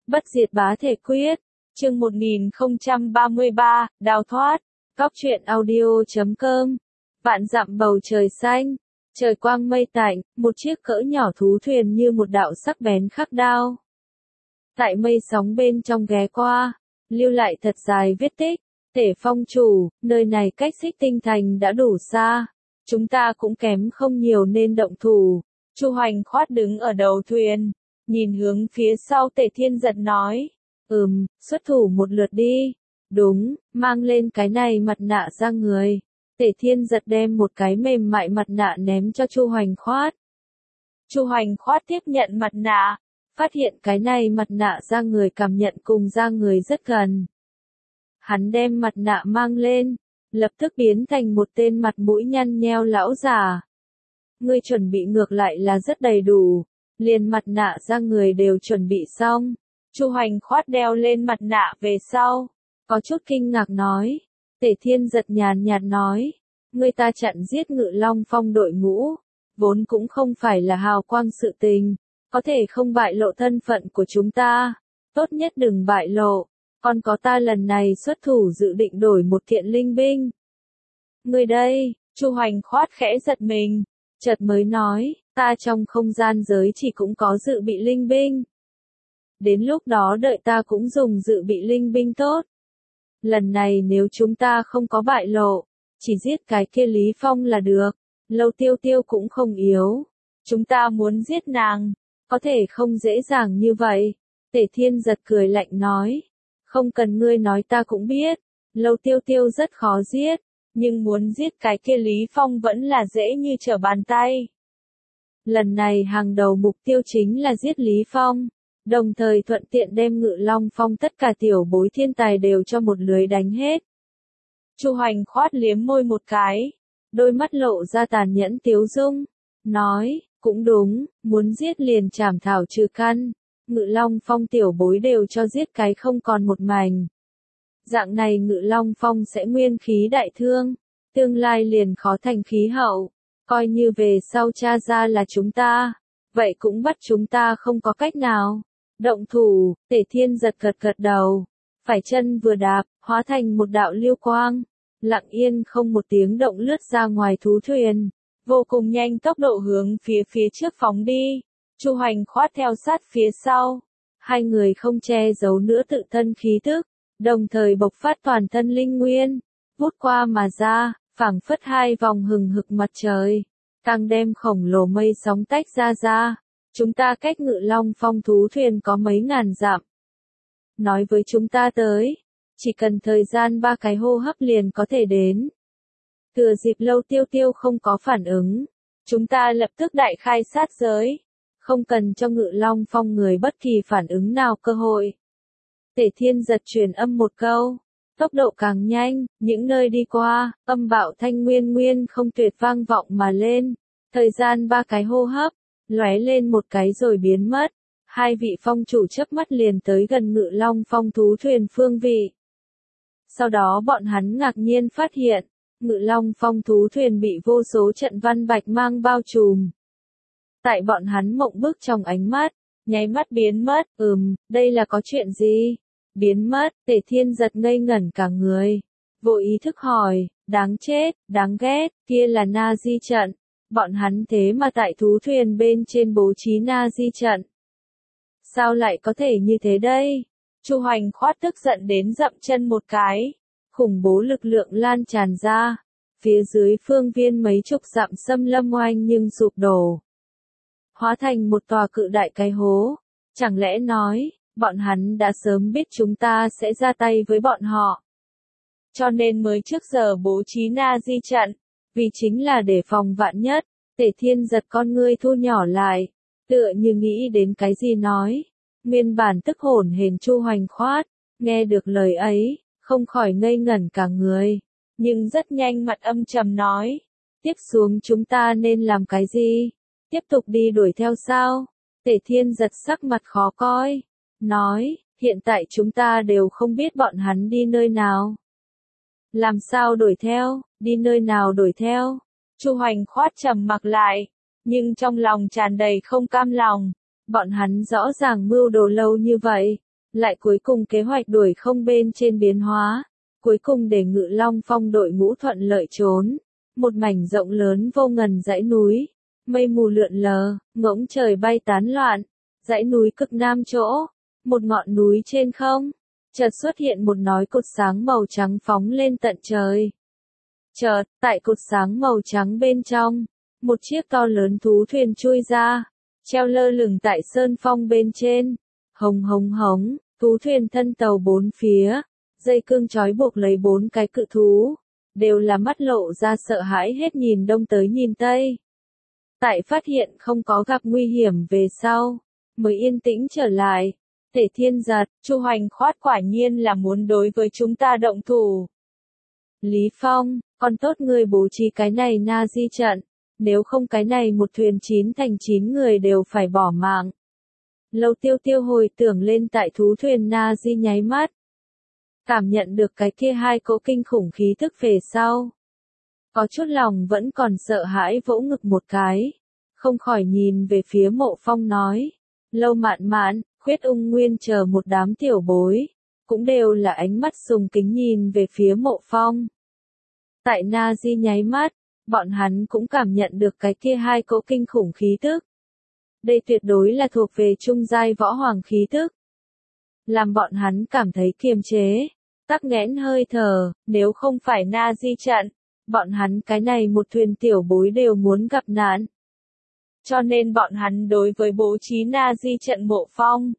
Bất diệt bá thể quyết, chương 1033, đào thoát, góc truyện audio.com. Vạn dặm bầu trời xanh, trời quang mây tạnh, một chiếc cỡ nhỏ thú thuyền như một đạo sắc bén khắc đao. Tại mây sóng bên trong ghé qua, lưu lại thật dài vết tích. Tể phong chủ, nơi này cách Xích Tinh Thành đã đủ xa, chúng ta cũng kém không nhiều nên động thủ. Chu Hoành Khoát đứng ở đầu thuyền, nhìn hướng phía sau Tể Thiên Giật nói, xuất thủ một lượt đi. Đúng, mang lên cái này mặt nạ ra người. Tể Thiên Giật đem một cái mềm mại mặt nạ ném cho Chu Hoành Khoát. Chu Hoành Khoát tiếp nhận mặt nạ, phát hiện cái này mặt nạ da người cảm nhận cùng da người rất gần. Hắn đem mặt nạ mang lên, lập tức biến thành một tên mặt mũi nhăn nheo lão già. Ngươi chuẩn bị ngược lại là rất đầy đủ, liền mặt nạ da người đều chuẩn bị xong. Chu Hoành Khoát đeo lên mặt nạ về sau, có chút kinh ngạc nói. Tể Thiên Giật nhàn nhạt nói, ngươi ta chặn giết Ngự Long Phong đội ngũ, vốn cũng không phải là hào quang sự tình, có thể không bại lộ thân phận của chúng ta, tốt nhất đừng bại lộ. Còn có ta lần này xuất thủ dự định đổi một thiện linh binh. Người đây, Chu Hoành Khoát khẽ giật mình, chợt mới nói, ta trong không gian giới chỉ cũng có dự bị linh binh. Đến lúc đó đợi ta cũng dùng dự bị linh binh tốt. Lần này nếu chúng ta không có bại lộ, chỉ giết cái kia Lý Phong là được. Lâu Tiêu Tiêu cũng không yếu. Chúng ta muốn giết nàng, có thể không dễ dàng như vậy. Tể Thiên Giật cười lạnh nói. Không cần ngươi nói ta cũng biết, Lâu Tiêu Tiêu rất khó giết, nhưng muốn giết cái kia Lý Phong vẫn là dễ như trở bàn tay. Lần này hàng đầu mục tiêu chính là giết Lý Phong, đồng thời thuận tiện đem Ngự Long Phong tất cả tiểu bối thiên tài đều cho một lưới đánh hết. Chu Hoành Khoát liếm môi một cái, đôi mắt lộ ra tàn nhẫn tiếu dung, nói, cũng đúng, muốn giết liền chảm thảo trừ căn. Ngự Long Phong tiểu bối đều cho giết cái không còn một mảnh. Dạng này Ngự Long Phong sẽ nguyên khí đại thương, tương lai liền khó thành khí hậu, coi như về sau cha ra là chúng ta, vậy cũng bắt chúng ta không có cách nào. Động thủ, Tể Thiên Giật gật đầu, phải chân vừa đạp, hóa thành một đạo lưu quang, lặng yên không một tiếng động lướt ra ngoài thú thuyền, vô cùng nhanh tốc độ hướng phía trước phóng đi. Chu Hoành Khoát theo sát phía sau, hai người không che giấu nữa tự thân khí tức, đồng thời bộc phát toàn thân linh nguyên, vút qua mà ra, phảng phất hai vòng hừng hực mặt trời, càng đem khổng lồ mây sóng tách ra. Chúng ta cách Ngự Long Phong thú thuyền có mấy ngàn dặm. Nói với chúng ta tới, chỉ cần thời gian 3 cái hô hấp liền có thể đến. Thừa dịp Lâu Tiêu Tiêu không có phản ứng, chúng ta lập tức đại khai sát giới. Không cần cho Ngự Long Phong người bất kỳ phản ứng nào cơ hội. Tể Thiên Giật truyền âm một câu, tốc độ càng nhanh, những nơi đi qua, âm bạo thanh nguyên không tuyệt vang vọng mà lên. Thời gian 3 cái hô hấp, lóe lên một cái rồi biến mất. Hai vị phong chủ chớp mắt liền tới gần Ngự Long Phong thú thuyền phương vị. Sau đó bọn hắn ngạc nhiên phát hiện, Ngự Long Phong thú thuyền bị vô số trận văn bạch mang bao trùm. Tại bọn hắn mộng bức trong ánh mắt, nháy mắt biến mất, đây là có chuyện gì? Biến mất, Tể Thiên Giật ngây ngẩn cả người. Vô ý thức hỏi, đáng chết, đáng ghét, kia là Na Di trận. Bọn hắn thế mà tại thú thuyền bên trên bố trí Na Di trận. Sao lại có thể như thế đây? Chu Hoành Khoát tức giận đến dậm chân một cái. Khủng bố lực lượng lan tràn ra. Phía dưới phương viên mấy chục dặm xâm lâm oanh nhưng sụp đổ. Hóa thành một tòa cự đại cái hố. Chẳng lẽ nói, bọn hắn đã sớm biết chúng ta sẽ ra tay với bọn họ. Cho nên mới trước giờ bố trí Na Di trận, vì chính là để phòng vạn nhất. Tể Thiên Giật con ngươi thu nhỏ lại, tựa như nghĩ đến cái gì nói. Nguyên bản tức hổn hển Chu Hoành Khoát, nghe được lời ấy, không khỏi ngây ngẩn cả người. Nhưng rất nhanh mặt âm trầm nói, tiếp xuống chúng ta nên làm cái gì? Tiếp tục đi đuổi theo sao? Tể Thiên Giật sắc mặt khó coi, nói, hiện tại chúng ta đều không biết bọn hắn đi nơi nào. Làm sao đuổi theo, đi nơi nào đuổi theo? Chu Hoành Khoát trầm mặc lại, nhưng trong lòng tràn đầy không cam lòng. Bọn hắn rõ ràng mưu đồ lâu như vậy, lại cuối cùng kế hoạch đuổi không bên trên biến hóa, cuối cùng để Ngự Long Phong đội ngũ thuận lợi trốn. Một mảnh rộng lớn vô ngần dãy núi, mây mù lượn lờ, ngỗng trời bay tán loạn, dãy núi cực nam chỗ, một ngọn núi trên không, chợt xuất hiện một nói cột sáng màu trắng phóng lên tận trời. Chợt, tại cột sáng màu trắng bên trong, một chiếc to lớn thú thuyền chui ra, treo lơ lửng tại sơn phong bên trên. Hống hống hống, thú thuyền thân tàu bốn phía, dây cương trói buộc lấy bốn cái cự thú, đều là mắt lộ ra sợ hãi hết nhìn đông tới nhìn tây. Tại phát hiện không có gặp nguy hiểm về sau, mới yên tĩnh trở lại. Tề Thiên Giật, Chu Hoành Khoát quả nhiên là muốn đối với chúng ta động thủ. Lý Phong, còn tốt người bố trí cái này na di trận, nếu không cái này một thuyền 9 thành 9 người đều phải bỏ mạng. Lâu Tiêu Tiêu hồi tưởng lên tại thú thuyền na di nháy mắt. Cảm nhận được cái kia hai cỗ kinh khủng khí tức về sau. Có chút lòng vẫn còn sợ hãi vỗ ngực một cái. Không khỏi nhìn về phía Mộ Phong nói. Lâu Mạn Mạn, Khuyết Ung Nguyên chờ một đám tiểu bối. Cũng đều là ánh mắt sùng kính nhìn về phía Mộ Phong. Tại na di nháy mắt, bọn hắn cũng cảm nhận được cái kia hai cỗ kinh khủng khí tức. Đây tuyệt đối là thuộc về trung giai võ hoàng khí tức. Làm bọn hắn cảm thấy kiềm chế, tắc nghẽn hơi thở, nếu không phải na di trận, bọn hắn cái này một thuyền tiểu bối đều muốn gặp nạn. Cho nên bọn hắn đối với bố trí na di trận Mộ Phong,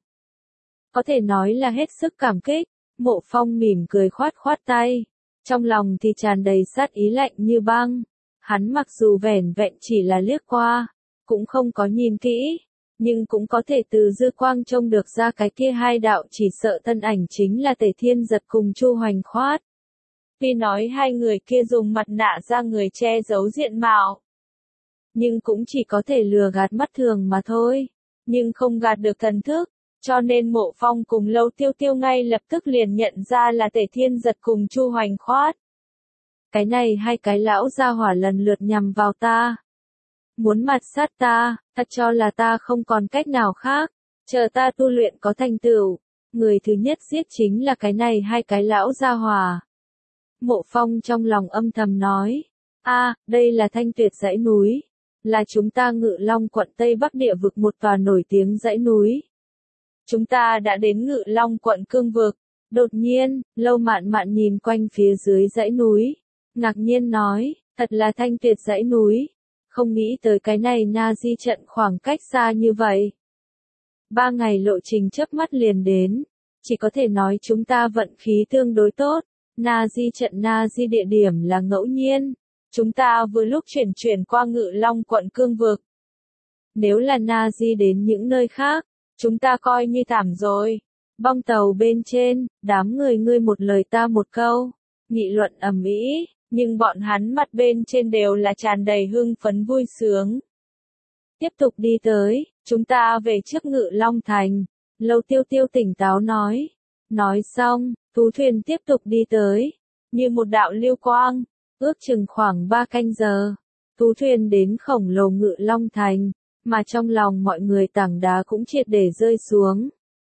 có thể nói là hết sức cảm kích. Mộ Phong mỉm cười khoát khoát tay, trong lòng thì tràn đầy sát ý lạnh như băng. Hắn mặc dù vẻn vẹn chỉ là liếc qua, cũng không có nhìn kỹ, nhưng cũng có thể từ dư quang trông được ra cái kia hai đạo chỉ sợ thân ảnh chính là Tề Thiên Giật cùng Chu Hoành Khoát. Tuy nói hai người kia dùng mặt nạ ra người che giấu diện mạo, nhưng cũng chỉ có thể lừa gạt mắt thường mà thôi, nhưng không gạt được thần thức, cho nên Mộ Phong cùng Lâu Tiêu Tiêu ngay lập tức liền nhận ra là Tề Thiên Giật cùng Chu Hoành Khoát. Cái này hai cái lão gia hỏa lần lượt nhằm vào ta. Muốn mạt sát ta, thật cho là ta không còn cách nào khác, chờ ta tu luyện có thành tựu, người thứ nhất giết chính là cái này hai cái lão gia hỏa. Mộ Phong trong lòng âm thầm nói, đây là Thanh Tuyệt dãy núi, là chúng ta Ngự Long quận Tây Bắc địa vực một tòa nổi tiếng dãy núi. Chúng ta đã đến Ngự Long quận cương vực, đột nhiên, Lâu Mạn Mạn nhìn quanh phía dưới dãy núi, ngạc nhiên nói, thật là Thanh Tuyệt dãy núi. Không nghĩ tới cái này na di trận khoảng cách xa như vậy. 3 ngày lộ trình chớp mắt liền đến. Chỉ có thể nói chúng ta vận khí tương đối tốt. Na di trận na di địa điểm là ngẫu nhiên. Chúng ta vừa lúc chuyển qua Ngự Long quận cương vực. Nếu là na di đến những nơi khác, chúng ta coi như thảm rồi. Bong tàu bên trên, đám người ngươi một lời ta một câu. Nghị luận ầm ĩ. Nhưng bọn hắn mặt bên trên đều là tràn đầy hưng phấn vui sướng. Tiếp tục đi tới, chúng ta về trước Ngự Long Thành. Lâu Tiêu Tiêu tỉnh táo nói. Nói xong, thú thuyền tiếp tục đi tới. Như một đạo lưu quang, ước chừng khoảng 3 canh giờ. Thú thuyền đến khổng lồ Ngự Long Thành, mà trong lòng mọi người tảng đá cũng triệt để rơi xuống.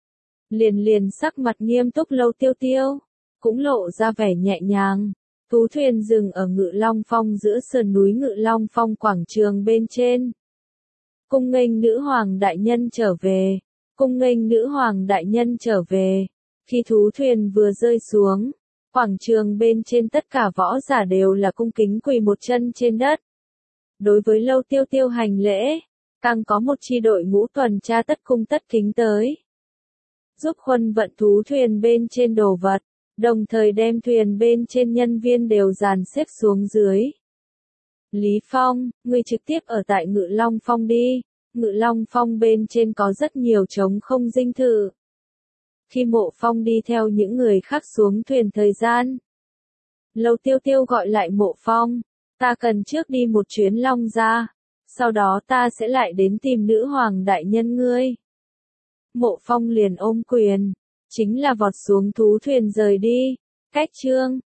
Liền sắc mặt nghiêm túc Lâu Tiêu Tiêu, cũng lộ ra vẻ nhẹ nhàng. Thú thuyền dừng ở Ngự Long Phong giữa sườn núi Ngự Long Phong quảng trường bên trên. Cung nghênh nữ hoàng đại nhân trở về. Cung nghênh nữ hoàng đại nhân trở về. Khi thú thuyền vừa rơi xuống, quảng trường bên trên tất cả võ giả đều là cung kính quỳ một chân trên đất. Đối với Lâu Tiêu Tiêu hành lễ, càng có một chi đội ngũ tuần tra tất cung tất kính tới. Giúp Khuân vận thú thuyền bên trên đồ vật. Đồng thời đem thuyền bên trên nhân viên đều dàn xếp xuống dưới. Lý Phong, ngươi trực tiếp ở tại Ngự Long Phong đi. Ngự Long Phong bên trên có rất nhiều trống không dinh thự. Khi Mộ Phong đi theo những người khác xuống thuyền thời gian, Lâu Tiêu Tiêu gọi lại Mộ Phong. Ta cần trước đi một chuyến Long Gia. Sau đó ta sẽ lại đến tìm nữ hoàng đại nhân ngươi. Mộ Phong liền ôm quyền. Chính là vọt xuống thú thuyền rời đi. Cách chương